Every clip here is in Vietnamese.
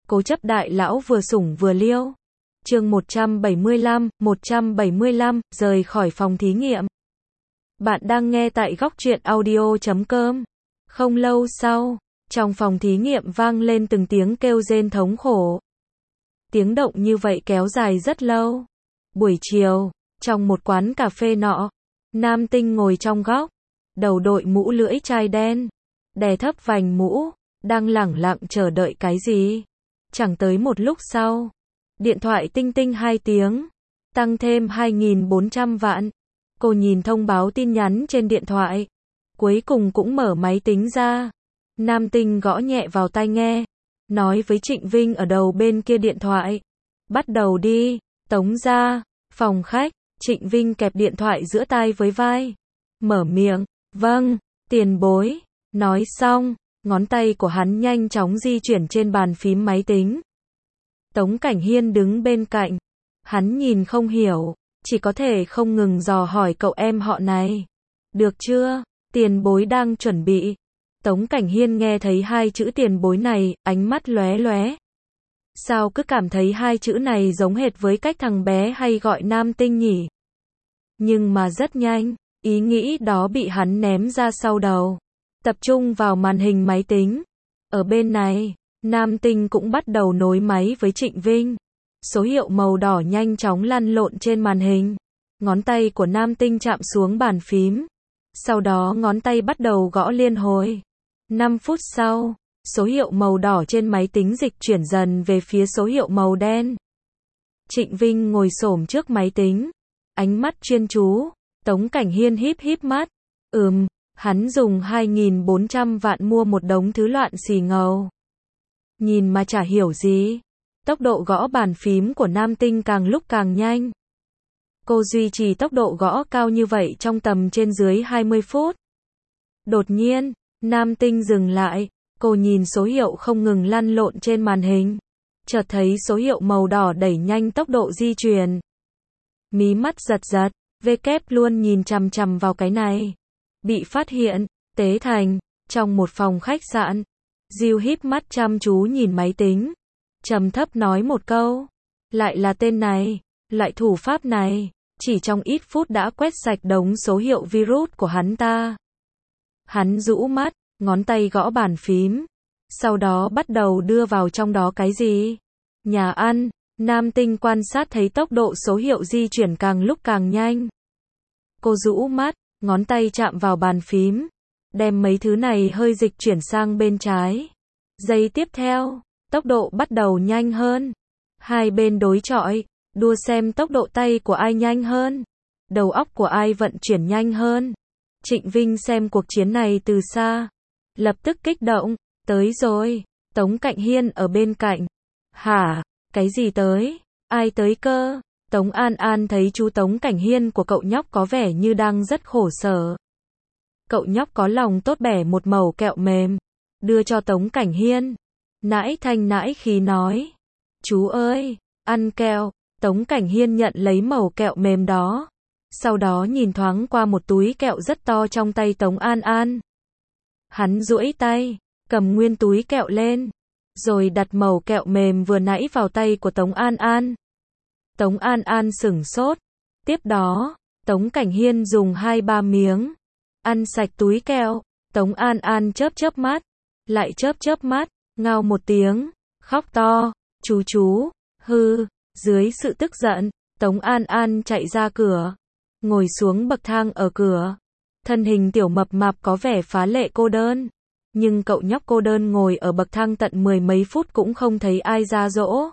Cố chấp đại lão vừa sủng vừa liêu. Chương 175, rời khỏi phòng thí nghiệm. Bạn đang nghe tại góc truyện audio.com. Không lâu sau, trong phòng thí nghiệm vang lên từng tiếng kêu rên thống khổ. Tiếng động như vậy kéo dài rất lâu. Buổi chiều, trong một quán cà phê nọ, Nam Tinh ngồi trong góc, đầu đội mũ lưỡi chai đen, đè thấp vành mũ, đang lẳng lặng chờ đợi cái gì. Chẳng tới một lúc sau, điện thoại tinh tinh 2 tiếng, tăng thêm 2.400 vạn. Cô nhìn thông báo tin nhắn trên điện thoại, cuối cùng cũng mở máy tính ra. Nam Tinh gõ nhẹ vào tai nghe, nói với Trịnh Vinh ở đầu bên kia điện thoại. Bắt đầu đi. Tống ra, phòng khách, Trịnh Vinh kẹp điện thoại giữa tai với vai. Mở miệng, vâng, tiền bối. Nói xong, ngón tay của hắn nhanh chóng di chuyển trên bàn phím máy tính. Tống Cảnh Hiên đứng bên cạnh. Hắn nhìn không hiểu, chỉ có thể không ngừng dò hỏi cậu em họ này. Được chưa? Tiền bối đang chuẩn bị. Tống Cảnh Hiên nghe thấy 2 chữ tiền bối này, ánh mắt lóe lóe. Sao cứ cảm thấy 2 chữ này giống hệt với cách thằng bé hay gọi Nam Tinh nhỉ? Nhưng mà rất nhanh, ý nghĩ đó bị hắn ném ra sau đầu. Tập trung vào màn hình máy tính. Ở bên này, Nam Tinh cũng bắt đầu nối máy với Trịnh Vinh. Số hiệu màu đỏ nhanh chóng lăn lộn trên màn hình. Ngón tay của Nam Tinh chạm xuống bàn phím. Sau đó ngón tay bắt đầu gõ liên hồi. 5 phút sau, số hiệu màu đỏ trên máy tính dịch chuyển dần về phía số hiệu màu đen. Trịnh Vinh ngồi xổm trước máy tính, ánh mắt chuyên chú. Tống Cảnh Hiên híp híp mắt. Hắn dùng 2.400 vạn mua một đống thứ loạn xì ngầu. Nhìn mà chả hiểu gì. Tốc độ gõ bàn phím của Nam Tinh càng lúc càng nhanh. Cô duy trì tốc độ gõ cao như vậy trong tầm trên dưới 20 phút. Đột nhiên, Nam Tinh dừng lại. Cô nhìn số hiệu không ngừng lăn lộn trên màn hình. Chợt thấy số hiệu màu đỏ đẩy nhanh tốc độ di chuyển. Mí mắt giật giật, VK luôn nhìn chằm chằm vào cái này. Bị phát hiện, Tế Thành, trong một phòng khách sạn. Diêu híp mắt chăm chú nhìn máy tính. Trầm thấp nói một câu. Lại là tên này, loại thủ pháp này. Chỉ trong ít phút đã quét sạch đống số hiệu virus của hắn ta. Hắn rũ mắt, ngón tay gõ bàn phím. Sau đó bắt đầu đưa vào trong đó cái gì? Nhà ăn. Nam Tinh quan sát thấy tốc độ số hiệu di chuyển càng lúc càng nhanh. Cô rũ mắt, ngón tay chạm vào bàn phím. Đem mấy thứ này hơi dịch chuyển sang bên trái. Giây tiếp theo, tốc độ bắt đầu nhanh hơn. Hai bên đối chọi, đua xem tốc độ tay của ai nhanh hơn. Đầu óc của ai vận chuyển nhanh hơn. Trịnh Vinh xem cuộc chiến này từ xa. Lập tức kích động, tới rồi. Tống Cảnh Hiên ở bên cạnh. Hả? Cái gì tới? Ai tới cơ? Tống An An thấy chú Tống Cảnh Hiên của cậu nhóc có vẻ như đang rất khổ sở. Cậu nhóc có lòng tốt bẻ một mẩu kẹo mềm, đưa cho Tống Cảnh Hiên. Nãi thanh nãi khí nói. Chú ơi, ăn kẹo. Tống Cảnh Hiên nhận lấy mẩu kẹo mềm đó. Sau đó nhìn thoáng qua một túi kẹo rất to trong tay Tống An An. Hắn duỗi tay, cầm nguyên túi kẹo lên, rồi đặt mẩu kẹo mềm vừa nãy vào tay của Tống An An. Tống An An sửng sốt. Tiếp đó, Tống Cảnh Hiên dùng 2-3 miếng, ăn sạch túi kẹo. Tống An An chớp chớp mắt, lại chớp mắt, ngao một tiếng, khóc to. Chú, hư. Dưới sự tức giận, Tống An An chạy ra cửa, ngồi xuống bậc thang ở cửa. Thân hình tiểu mập mạp có vẻ phá lệ cô đơn. Nhưng cậu nhóc cô đơn ngồi ở bậc thang tận 10 mấy phút cũng không thấy ai ra dỗ.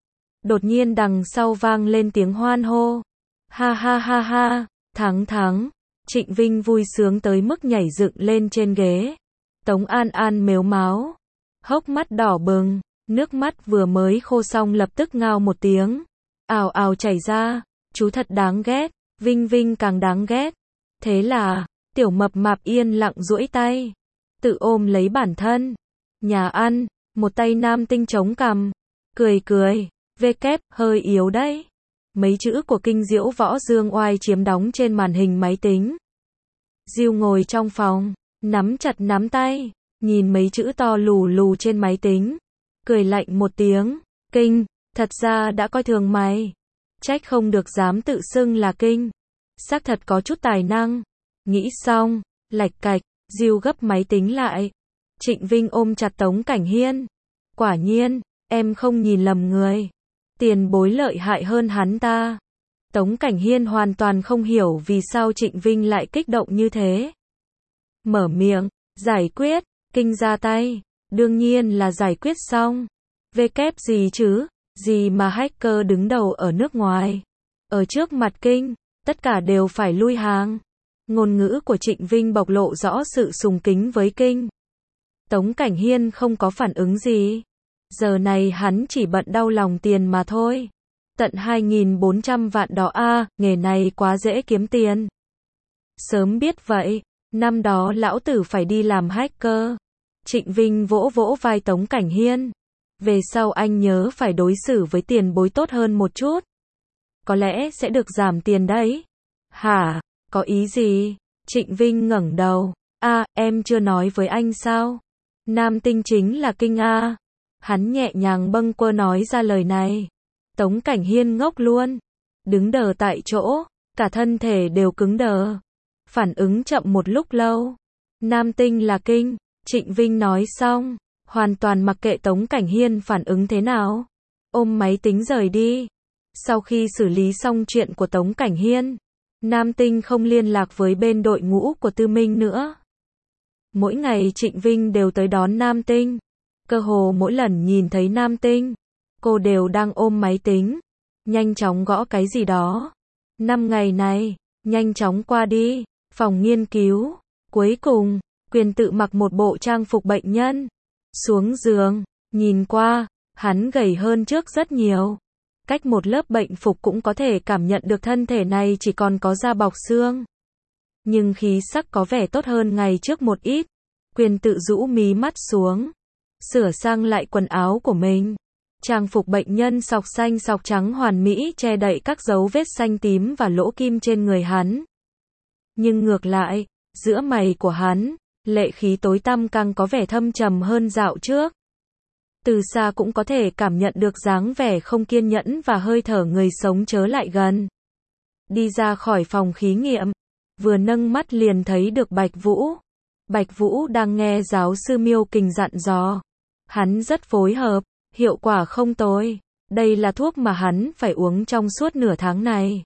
Đột nhiên đằng sau vang lên tiếng hoan hô. Ha ha ha ha, thắng. Trịnh Vinh vui sướng tới mức nhảy dựng lên trên ghế. Tống An An mếu máo, hốc mắt đỏ bừng, nước mắt vừa mới khô xong lập tức ngao một tiếng. Ào ào chảy ra. Chú thật đáng ghét. Vinh càng đáng ghét. Thế là, tiểu mập mạp yên lặng duỗi tay, tự ôm lấy bản thân. Nhà ăn, một tay Nam Tinh chống cằm, cười. VK, hơi yếu đấy. Mấy chữ của Kinh Diễu Võ Dương Oai chiếm đóng trên màn hình máy tính. Diêu ngồi trong phòng, nắm chặt nắm tay, nhìn mấy chữ to lù lù trên máy tính. cười lạnh một tiếng, Kinh, thật ra đã coi thường mày. Trách không được dám tự xưng là Kinh. Xác thật có chút tài năng. Nghĩ xong, lạch cạch, Diêu gấp máy tính lại. Trịnh Vinh ôm chặt Tống Cảnh Hiên. Quả nhiên, em không nhìn lầm người. Tiền bối lợi hại hơn hắn ta. Tống Cảnh Hiên hoàn toàn không hiểu vì sao Trịnh Vinh lại kích động như thế. Mở miệng, giải quyết, Kinh ra tay. Đương nhiên là giải quyết xong. Về kép gì chứ, gì mà hacker đứng đầu ở nước ngoài. Ở trước mặt Kinh, tất cả đều phải lui hàng. Ngôn ngữ của Trịnh Vinh bộc lộ rõ sự sùng kính với Kinh. Tống Cảnh Hiên không có phản ứng gì. Giờ này hắn chỉ bận đau lòng tiền mà thôi. Tận 2.400 vạn đó a, nghề này quá dễ kiếm tiền. Sớm biết vậy, năm đó lão tử phải đi làm hacker. Trịnh Vinh vỗ vỗ vai Tống Cảnh Hiên. Về sau anh nhớ phải đối xử với tiền bối tốt hơn một chút. Có lẽ sẽ được giảm tiền đấy. Hả? Có ý gì? Trịnh Vinh ngẩng đầu. Em chưa nói với anh sao? Nam tinh chính là Kinh a. Hắn nhẹ nhàng bâng quơ nói ra lời này. Tống Cảnh Hiên ngốc luôn. Đứng đờ tại chỗ, cả thân thể đều cứng đờ. Phản ứng chậm một lúc lâu. Nam tinh là Kinh, Trịnh Vinh nói xong, hoàn toàn mặc kệ Tống Cảnh Hiên phản ứng thế nào. Ôm máy tính rời đi. Sau khi xử lý xong chuyện của Tống Cảnh Hiên, Nam tinh không liên lạc với bên đội ngũ của Tư Minh nữa. Mỗi ngày Trịnh Vinh đều tới đón Nam tinh. Cơ hồ mỗi lần nhìn thấy Nam tinh, cô đều đang ôm máy tính, nhanh chóng gõ cái gì đó. 5 ngày này, nhanh chóng qua đi. Phòng nghiên cứu. Cuối cùng, Quyền tự mặc một bộ trang phục bệnh nhân. Xuống giường, nhìn qua, hắn gầy hơn trước rất nhiều. Cách một lớp bệnh phục cũng có thể cảm nhận được thân thể này chỉ còn có da bọc xương. Nhưng khí sắc có vẻ tốt hơn ngày trước một ít. Quyền tự rũ mí mắt xuống, sửa sang lại quần áo của mình. Trang phục bệnh nhân sọc xanh sọc trắng hoàn mỹ che đậy các dấu vết xanh tím và lỗ kim trên người hắn. Nhưng ngược lại, giữa mày của hắn, lệ khí tối tăm càng có vẻ thâm trầm hơn dạo trước. Từ xa cũng có thể cảm nhận được dáng vẻ không kiên nhẫn và hơi thở người sống chớ lại gần. Đi ra khỏi phòng thí nghiệm, vừa nâng mắt liền thấy được Bạch Vũ. Bạch Vũ đang nghe giáo sư Miêu Kình dặn dò. Hắn rất phối hợp, hiệu quả không tồi. Đây là thuốc mà hắn phải uống trong suốt nửa tháng này.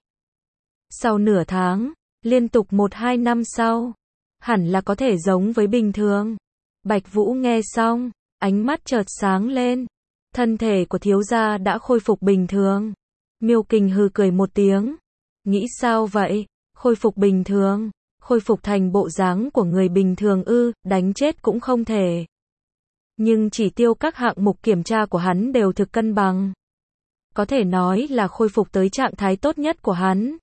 Sau nửa tháng, liên tục 1-2 năm sau, hẳn là có thể giống với bình thường. Bạch Vũ nghe xong, ánh mắt chợt sáng lên. Thân thể của thiếu gia đã khôi phục bình thường. Miêu Kình hừ cười một tiếng. Nghĩ sao vậy? Khôi phục bình thường? Khôi phục thành bộ dáng của người bình thường ư? Đánh chết cũng không thể. Nhưng chỉ tiêu các hạng mục kiểm tra của hắn đều thực cân bằng. Có thể nói là khôi phục tới trạng thái tốt nhất của hắn.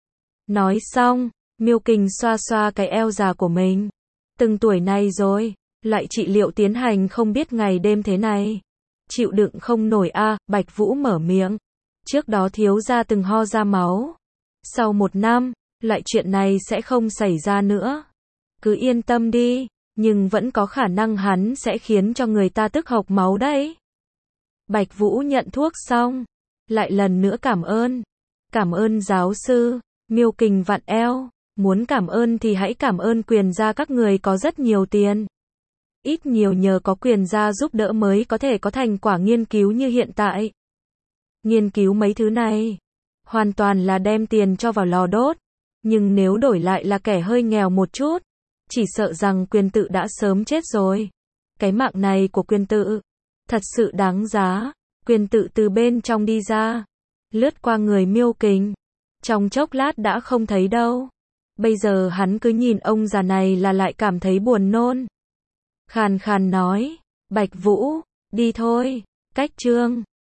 Nói xong, Miêu Kình xoa xoa cái eo già của mình. Từng tuổi này rồi, loại trị liệu tiến hành không biết ngày đêm thế này. Chịu đựng không nổi a. Bạch Vũ mở miệng. Trước đó thiếu gia từng ho ra máu. Sau 1 năm, loại chuyện này sẽ không xảy ra nữa. Cứ yên tâm đi, nhưng vẫn có khả năng hắn sẽ khiến cho người ta tức hộc máu đấy. Bạch Vũ nhận thuốc xong, lại lần nữa cảm ơn. Cảm ơn giáo sư. Miêu Kình vặn eo. Muốn cảm ơn thì hãy cảm ơn Quyền gia các người có rất nhiều tiền. Ít nhiều nhờ có Quyền gia giúp đỡ mới có thể có thành quả nghiên cứu như hiện tại. Nghiên cứu mấy thứ này, hoàn toàn là đem tiền cho vào lò đốt. Nhưng nếu đổi lại là kẻ hơi nghèo một chút, chỉ sợ rằng Quyền tự đã sớm chết rồi. Cái mạng này của Quyền tự, thật sự đáng giá. Quyền tự từ bên trong đi ra, lướt qua người Miêu Kình. Trong chốc lát đã không thấy đâu. Bây giờ hắn cứ nhìn ông già này là lại cảm thấy buồn nôn. Khàn khàn nói, Bạch Vũ, đi thôi, cách chương.